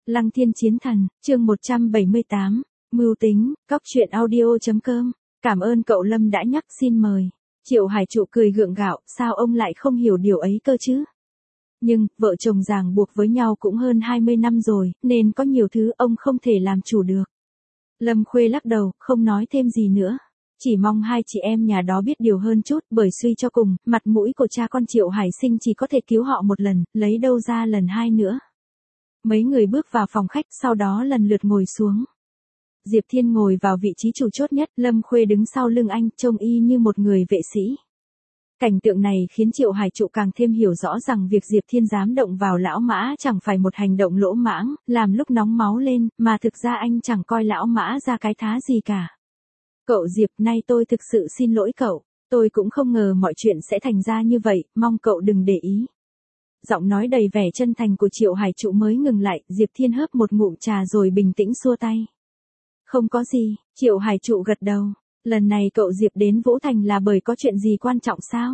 Lăng Thiên Chiến Thần, chương 178, Mưu tính, Cóc truyện audio.com. Cảm ơn cậu Lâm đã nhắc, xin mời. Triệu Hải Trụ cười gượng gạo, sao ông lại không hiểu điều ấy cơ chứ? Nhưng, vợ chồng ràng buộc với nhau cũng hơn 20 năm rồi, nên có nhiều thứ ông không thể làm chủ được. Lâm Khuê lắc đầu, không nói thêm gì nữa. Chỉ mong hai chị em nhà đó biết điều hơn chút, bởi suy cho cùng, mặt mũi của cha con Triệu Hải Sinh chỉ có thể cứu họ một lần, lấy đâu ra lần hai nữa. Mấy người bước vào phòng khách, sau đó lần lượt ngồi xuống. Diệp Thiên ngồi vào vị trí chủ chốt nhất, Lâm Khuê đứng sau lưng anh, trông y như một người vệ sĩ. Cảnh tượng này khiến Triệu Hải Trụ càng thêm hiểu rõ rằng việc Diệp Thiên dám động vào lão Mã chẳng phải một hành động lỗ mãng, làm lúc nóng máu lên, mà thực ra anh chẳng coi lão Mã ra cái thá gì cả. Cậu Diệp, nay tôi thực sự xin lỗi cậu, tôi cũng không ngờ mọi chuyện sẽ thành ra như vậy, mong cậu đừng để ý. Giọng nói đầy vẻ chân thành của Triệu Hải Trụ mới ngừng lại, Diệp Thiên hớp một ngụm trà rồi bình tĩnh xua tay. Không có gì, Triệu Hải Trụ gật đầu. Lần này cậu Diệp đến Vũ Thành là bởi có chuyện gì quan trọng sao?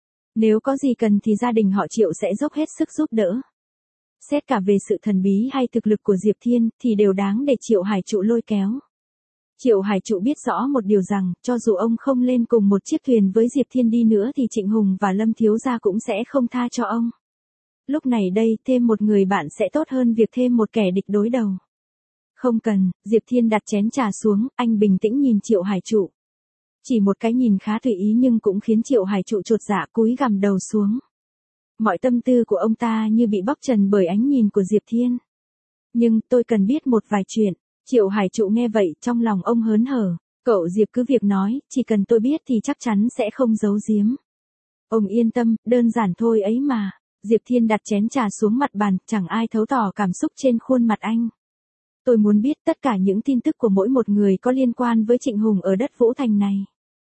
Nếu có gì cần thì gia đình họ Triệu sẽ dốc hết sức giúp đỡ. Xét cả về sự thần bí hay thực lực của Diệp Thiên thì đều đáng để Triệu Hải Trụ lôi kéo. Triệu Hải Trụ biết rõ một điều rằng, cho dù ông không lên cùng một chiếc thuyền với Diệp Thiên đi nữa thì Trịnh Hùng và Lâm Thiếu Gia cũng sẽ không tha cho ông. Lúc này đây, thêm một người bạn sẽ tốt hơn việc thêm một kẻ địch đối đầu. Không cần, Diệp Thiên đặt chén trà xuống, anh bình tĩnh nhìn Triệu Hải Trụ. Chỉ một cái nhìn khá tùy ý nhưng cũng khiến Triệu Hải Trụ chột dạ, cúi gằm đầu xuống. Mọi tâm tư của ông ta như bị bóc trần bởi ánh nhìn của Diệp Thiên. Nhưng tôi cần biết một vài chuyện. Triệu Hải Trụ nghe vậy, trong lòng ông hớn hở. Cậu Diệp cứ việc nói, chỉ cần tôi biết thì chắc chắn sẽ không giấu giếm. Ông yên tâm, đơn giản thôi ấy mà. Diệp Thiên đặt chén trà xuống mặt bàn, chẳng ai thấu tỏ cảm xúc trên khuôn mặt anh. Tôi muốn biết tất cả những tin tức của mỗi một người có liên quan với Trịnh Hùng ở đất Vũ Thành này.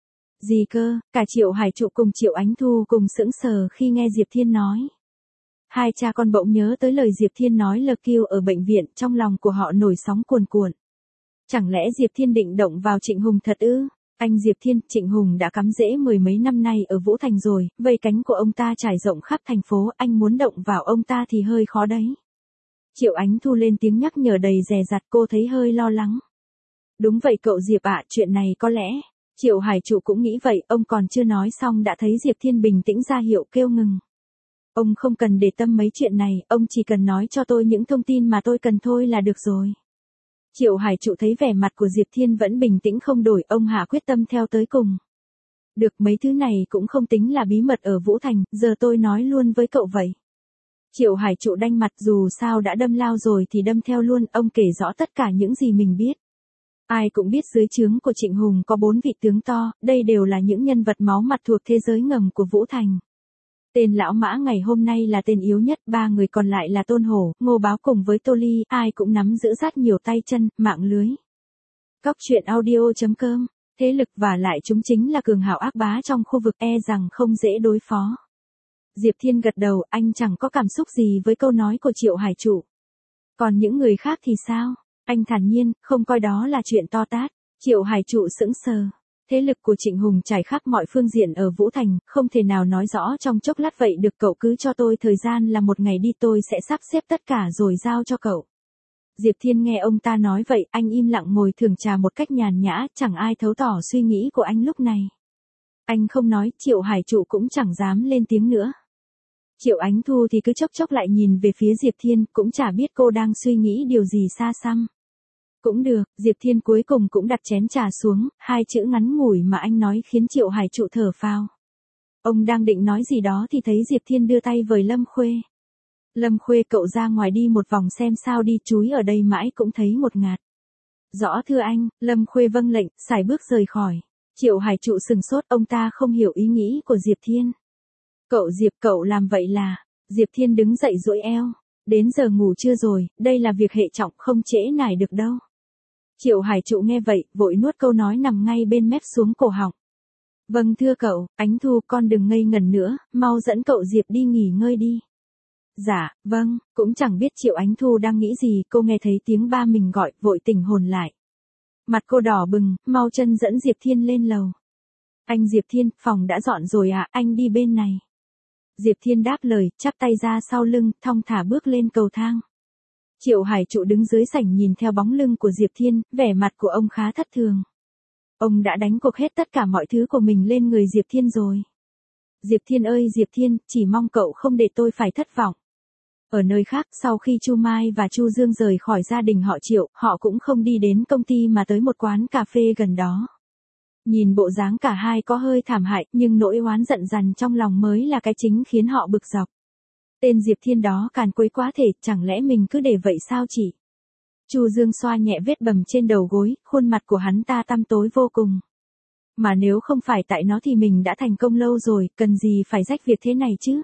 Gì cơ? Cả Triệu Hải Trụ cùng Triệu Ánh Thu cùng sững sờ khi nghe Diệp Thiên nói. Hai cha con bỗng nhớ tới lời Diệp Thiên nói lờ kêu ở bệnh viện, trong lòng của họ nổi sóng cuồn cuộn. Chẳng lẽ Diệp Thiên định động vào Trịnh Hùng thật ư? Anh Diệp Thiên, Trịnh Hùng đã cắm rễ mười mấy năm nay ở Vũ Thành rồi, vây cánh của ông ta trải rộng khắp thành phố, anh muốn động vào ông ta thì hơi khó đấy. Triệu Ánh Thu lên tiếng nhắc nhở đầy dè dặt, cô thấy hơi lo lắng. Đúng vậy cậu Diệp ạ, chuyện này có lẽ. Triệu Hải Trụ cũng nghĩ vậy, ông còn chưa nói xong đã thấy Diệp Thiên bình tĩnh ra hiệu kêu ngừng. Ông không cần để tâm mấy chuyện này, ông chỉ cần nói cho tôi những thông tin mà tôi cần thôi là được rồi. Triệu Hải Trụ thấy vẻ mặt của Diệp Thiên vẫn bình tĩnh không đổi, ông hạ quyết tâm theo tới cùng. Được, mấy thứ này cũng không tính là bí mật ở Vũ Thành, giờ tôi nói luôn với cậu vậy. Triệu Hải Trụ đanh mặt, dù sao đã đâm lao rồi thì đâm theo luôn, ông kể rõ tất cả những gì mình biết. Ai cũng biết dưới trướng của Trịnh Hùng có 4 vị tướng to, đây đều là những nhân vật máu mặt thuộc thế giới ngầm của Vũ Thành. Tên lão Mã ngày hôm nay là tên yếu nhất, 3 người còn lại là Tôn Hổ, Ngô Báo cùng với Tô Ly, ai cũng nắm giữ rất nhiều tay chân, mạng lưới. Cóc truyện audio.com, thế lực và lại chúng chính là cường hào ác bá trong khu vực, e rằng không dễ đối phó. Diệp Thiên gật đầu, anh chẳng có cảm xúc gì với câu nói của Triệu Hải Trụ. Còn những người khác thì sao? Anh thản nhiên, không coi đó là chuyện to tát. Triệu Hải Trụ sững sờ. Thế lực của Trịnh Hùng trải khắp mọi phương diện ở Vũ Thành, không thể nào nói rõ trong chốc lát vậy được, cậu cứ cho tôi thời gian là một ngày đi, tôi sẽ sắp xếp tất cả rồi giao cho cậu. Diệp Thiên nghe ông ta nói vậy, anh im lặng ngồi thưởng trà một cách nhàn nhã, chẳng ai thấu tỏ suy nghĩ của anh lúc này. Anh không nói, Triệu Hải Trụ cũng chẳng dám lên tiếng nữa. Triệu Ánh Thu thì cứ chốc chốc lại nhìn về phía Diệp Thiên, cũng chả biết cô đang suy nghĩ điều gì xa xăm. Cũng được, Diệp Thiên cuối cùng cũng đặt chén trà xuống, hai chữ ngắn ngủi mà anh nói khiến Triệu Hải Trụ thở phào. Ông đang định nói gì đó thì thấy Diệp Thiên đưa tay với Lâm Khuê. Lâm Khuê, cậu ra ngoài đi một vòng xem sao đi, chúi ở đây mãi cũng thấy ngột ngạt. Rõ thưa anh, Lâm Khuê vâng lệnh, sải bước rời khỏi. Triệu Hải Trụ sừng sốt, ông ta không hiểu ý nghĩ của Diệp Thiên. Cậu Diệp, cậu làm vậy là... Diệp Thiên đứng dậy duỗi eo. Đến giờ ngủ trưa rồi, đây là việc hệ trọng, không trễ nải được đâu. Triệu Hải Trụ nghe vậy, vội nuốt câu nói nằm ngay bên mép xuống cổ họng. Vâng thưa cậu, Ánh Thu, con đừng ngây ngẩn nữa, mau dẫn cậu Diệp đi nghỉ ngơi đi. Dạ, vâng, cũng chẳng biết Triệu Ánh Thu đang nghĩ gì, cô nghe thấy tiếng ba mình gọi, vội tỉnh hồn lại. Mặt cô đỏ bừng, mau chân dẫn Diệp Thiên lên lầu. Anh Diệp Thiên, phòng đã dọn rồi à, anh đi bên này. Diệp Thiên đáp lời, chắp tay ra sau lưng, thong thả bước lên cầu thang. Triệu Hải Trụ đứng dưới sảnh nhìn theo bóng lưng của Diệp Thiên, vẻ mặt của ông khá thất thường. Ông đã đánh cuộc hết tất cả mọi thứ của mình lên người Diệp Thiên rồi. Diệp Thiên ơi Diệp Thiên, chỉ mong cậu không để tôi phải thất vọng. Ở nơi khác, sau khi Chu Mai và Chu Dương rời khỏi gia đình họ Triệu, họ cũng không đi đến công ty mà tới một quán cà phê gần đó. Nhìn bộ dáng cả hai có hơi thảm hại, nhưng nỗi oán giận dằn trong lòng mới là cái chính khiến họ bực dọc. Tên Diệp Thiên đó càn quấy quá thể, chẳng lẽ mình cứ để vậy sao chị? Chu Dương xoa nhẹ vết bầm trên đầu gối, khuôn mặt của hắn ta tăm tối vô cùng. Mà nếu không phải tại nó thì mình đã thành công lâu rồi, cần gì phải rách việc thế này chứ?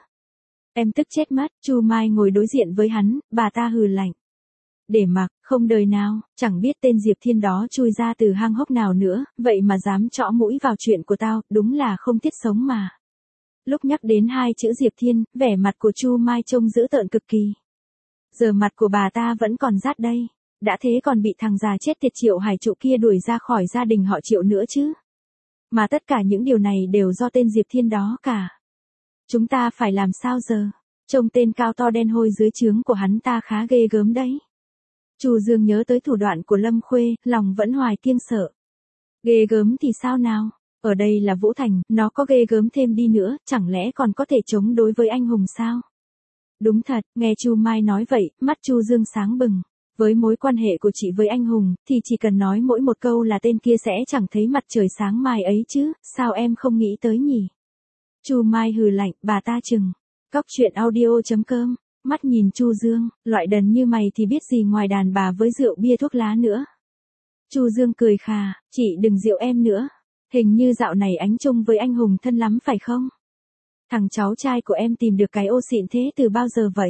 Em tức chết mất. Chu Mai ngồi đối diện với hắn, bà ta hừ lạnh. Để mặc, không đời nào, chẳng biết tên Diệp Thiên đó chui ra từ hang hốc nào nữa, vậy mà dám trõ mũi vào chuyện của tao, đúng là không thiết sống mà. Lúc nhắc đến hai chữ Diệp Thiên, vẻ mặt của Chu Mai trông dữ tợn cực kỳ. Giờ mặt của bà ta vẫn còn rát đây, đã thế còn bị thằng già chết tiệt Triệu Hải Trụ kia đuổi ra khỏi gia đình họ Triệu nữa chứ. Mà tất cả những điều này đều do tên Diệp Thiên đó cả. Chúng ta phải làm sao giờ? Trông tên cao to đen hôi dưới trướng của hắn ta khá ghê gớm đấy. Chu Dương nhớ tới thủ đoạn của Lâm Khuê, lòng vẫn hoài kiêng sợ. Ghê gớm thì sao nào? Ở đây là Vũ Thành, nó có ghê gớm thêm đi nữa, chẳng lẽ còn có thể chống đối với anh hùng sao? Đúng thật, nghe Chu Mai nói vậy, mắt Chu Dương sáng bừng. Với mối quan hệ của chị với anh hùng, thì chỉ cần nói mỗi một câu là tên kia sẽ chẳng thấy mặt trời sáng mai ấy chứ, sao em không nghĩ tới nhỉ? Chu Mai hừ lạnh, bà ta chừng. Cóc truyện audio.com, mắt nhìn Chu Dương, loại đần như mày thì biết gì ngoài đàn bà với rượu bia thuốc lá nữa. Chu Dương cười khà, chị đừng rượu em nữa. Hình như dạo này ánh chung với anh hùng thân lắm phải không? Thằng cháu trai của em tìm được cái ô xịn thế từ bao giờ vậy?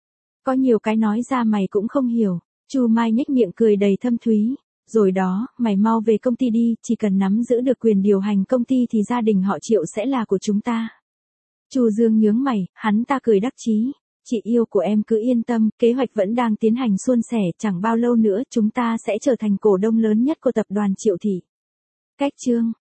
Có nhiều cái nói ra mày cũng không hiểu. Chu Mai nhếch miệng cười đầy thâm thúy. Rồi đó, mày mau về công ty đi, chỉ cần nắm giữ được quyền điều hành công ty thì gia đình họ Triệu sẽ là của chúng ta. Chu Dương nhướng mày, hắn ta cười đắc chí. Chị yêu của em cứ yên tâm, kế hoạch vẫn đang tiến hành suôn sẻ, chẳng bao lâu nữa chúng ta sẽ trở thành cổ đông lớn nhất của tập đoàn Triệu Thị. Cách chương